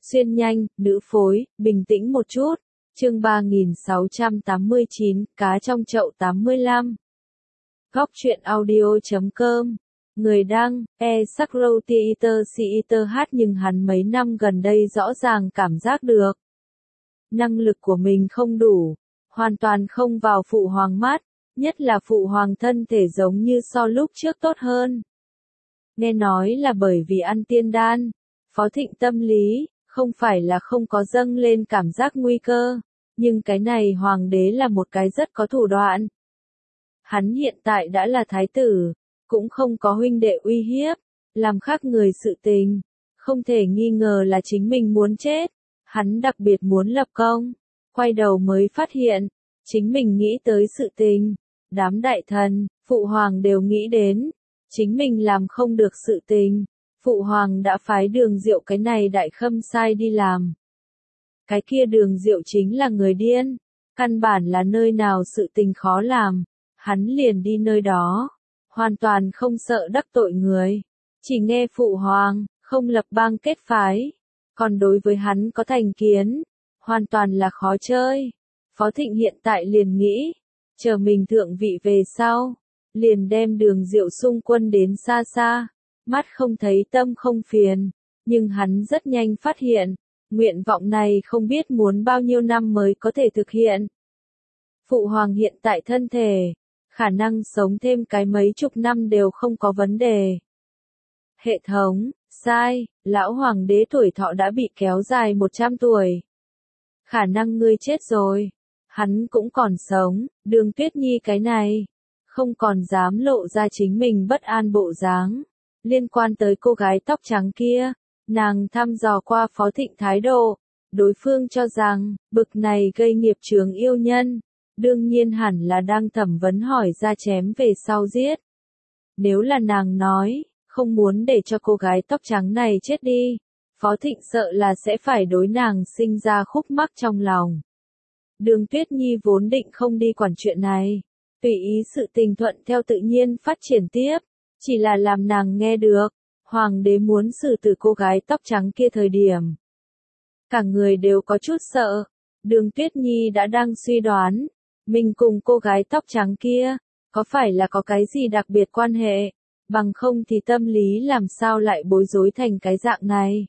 Xuyên nhanh, nữ phối, bình tĩnh một chút. Chương 3689, cá trong chậu 85. Góc truyện audio.com. Người đăng, Sakrotheater nhưng hắn mấy năm gần đây rõ ràng cảm giác được. Năng lực của mình không đủ, hoàn toàn không vào phụ hoàng mắt, nhất là phụ hoàng thân thể giống như so lúc trước tốt hơn. Nghe nói là bởi vì ăn tiên đan, Phó Thịnh tâm lý, không phải là không có dâng lên cảm giác nguy cơ, nhưng cái này hoàng đế là một cái rất có thủ đoạn. Hắn hiện tại đã là thái tử, cũng không có huynh đệ uy hiếp, làm khác người sự tình, không thể nghi ngờ là chính mình muốn chết, hắn đặc biệt muốn lập công, quay đầu mới phát hiện, chính mình nghĩ tới sự tình, đám đại thần, phụ hoàng đều nghĩ đến, chính mình làm không được sự tình. Phụ hoàng đã phái Đường Diệu cái này đại khâm sai đi làm. Cái kia Đường Diệu chính là người điên, căn bản là nơi nào sự tình khó làm, hắn liền đi nơi đó, hoàn toàn không sợ đắc tội người, chỉ nghe phụ hoàng, không lập bang kết phái, còn đối với hắn có thành kiến, hoàn toàn là khó chơi. Phó Thịnh hiện tại liền nghĩ, chờ mình thượng vị về sau, liền đem Đường Diệu xung quân đến xa xa. Mắt không thấy tâm không phiền, nhưng hắn rất nhanh phát hiện, nguyện vọng này không biết muốn bao nhiêu năm mới có thể thực hiện. Phụ hoàng hiện tại thân thể, khả năng sống thêm cái mấy chục năm đều không có vấn đề. Hệ thống, sai, lão hoàng đế tuổi thọ đã bị kéo dài 100 tuổi. Khả năng ngươi chết rồi, hắn cũng còn sống, Đường Tuyết Nhi cái này, không còn dám lộ ra chính mình bất an bộ dáng. Liên quan tới cô gái tóc trắng kia, nàng thăm dò qua Phó Thịnh thái độ, đối phương cho rằng, bực này gây nghiệp chướng yêu nhân, đương nhiên hẳn là đang thẩm vấn hỏi ra chém về sau giết. Nếu là nàng nói, không muốn để cho cô gái tóc trắng này chết đi, Phó Thịnh sợ là sẽ phải đối nàng sinh ra khúc mắc trong lòng. Đường Tuyết Nhi vốn định không đi quản chuyện này, tùy ý sự tình thuận theo tự nhiên phát triển tiếp. Chỉ là làm nàng nghe được, hoàng đế muốn xử tử cô gái tóc trắng kia thời điểm. Cả người đều có chút sợ, Đường Tuyết Nhi đã đang suy đoán, mình cùng cô gái tóc trắng kia, có phải là có cái gì đặc biệt quan hệ, bằng không thì tâm lý làm sao lại bối rối thành cái dạng này.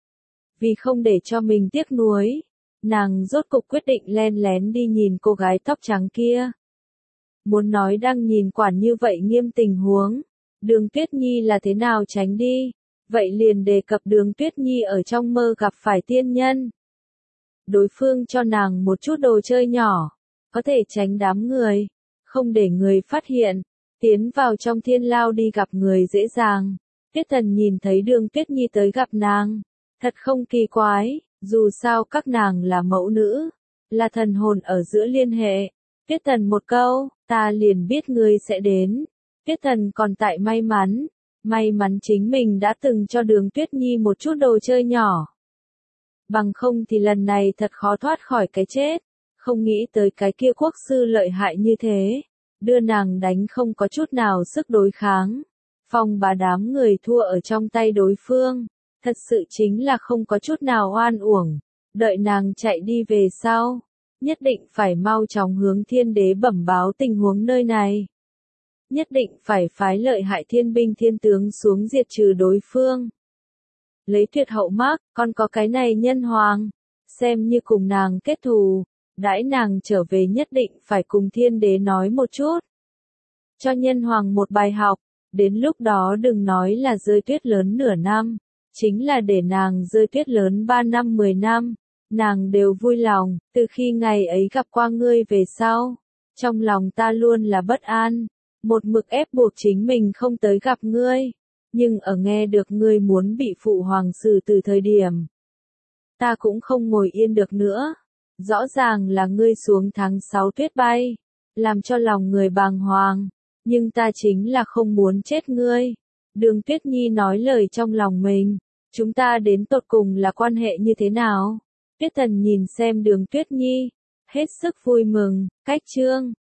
Vì không để cho mình tiếc nuối, nàng rốt cục quyết định len lén đi nhìn cô gái tóc trắng kia. Muốn nói đang nhìn quản như vậy nghiêm tình huống. Đường Tuyết Nhi là thế nào tránh đi, vậy liền đề cập Đường Tuyết Nhi ở trong mơ gặp phải tiên nhân. Đối phương cho nàng một chút đồ chơi nhỏ, có thể tránh đám người, không để người phát hiện, tiến vào trong thiên lao đi gặp người dễ dàng. Tuyết Thần nhìn thấy Đường Tuyết Nhi tới gặp nàng, thật không kỳ quái, dù sao các nàng là mẫu nữ, là thần hồn ở giữa liên hệ. Tuyết Thần một câu, ta liền biết ngươi sẽ đến. Tuyết Thần còn tại may mắn chính mình đã từng cho Đường Tuyết Nhi một chút đồ chơi nhỏ. Bằng không thì lần này thật khó thoát khỏi cái chết, không nghĩ tới cái kia quốc sư lợi hại như thế, đưa nàng đánh không có chút nào sức đối kháng. Phong bá đám người thua ở trong tay đối phương, thật sự chính là không có chút nào oan uổng, đợi nàng chạy đi về sau, nhất định phải mau chóng hướng Thiên Đế bẩm báo tình huống nơi này. Nhất định phải phái lợi hại thiên binh thiên tướng xuống diệt trừ đối phương. Lấy tuyệt hậu mác, còn có cái này nhân hoàng, xem như cùng nàng kết thù, đãi nàng trở về nhất định phải cùng Thiên Đế nói một chút. Cho nhân hoàng một bài học, đến lúc đó đừng nói là rơi tuyết lớn nửa năm, chính là để nàng rơi tuyết lớn 3 năm 10 năm, nàng đều vui lòng. Từ khi ngày ấy gặp qua ngươi về sau, trong lòng ta luôn là bất an. Một mực ép buộc chính mình không tới gặp ngươi, nhưng ở nghe được ngươi muốn bị phụ hoàng xử từ thời điểm, ta cũng không ngồi yên được nữa. Rõ ràng là ngươi xuống tháng 6 tuyết bay, làm cho lòng người bàng hoàng, nhưng ta chính là không muốn chết ngươi. Đường Tuyết Nhi nói lời trong lòng mình, chúng ta đến tột cùng là quan hệ như thế nào? Tuyết Thần nhìn xem Đường Tuyết Nhi, hết sức vui mừng, cách chương.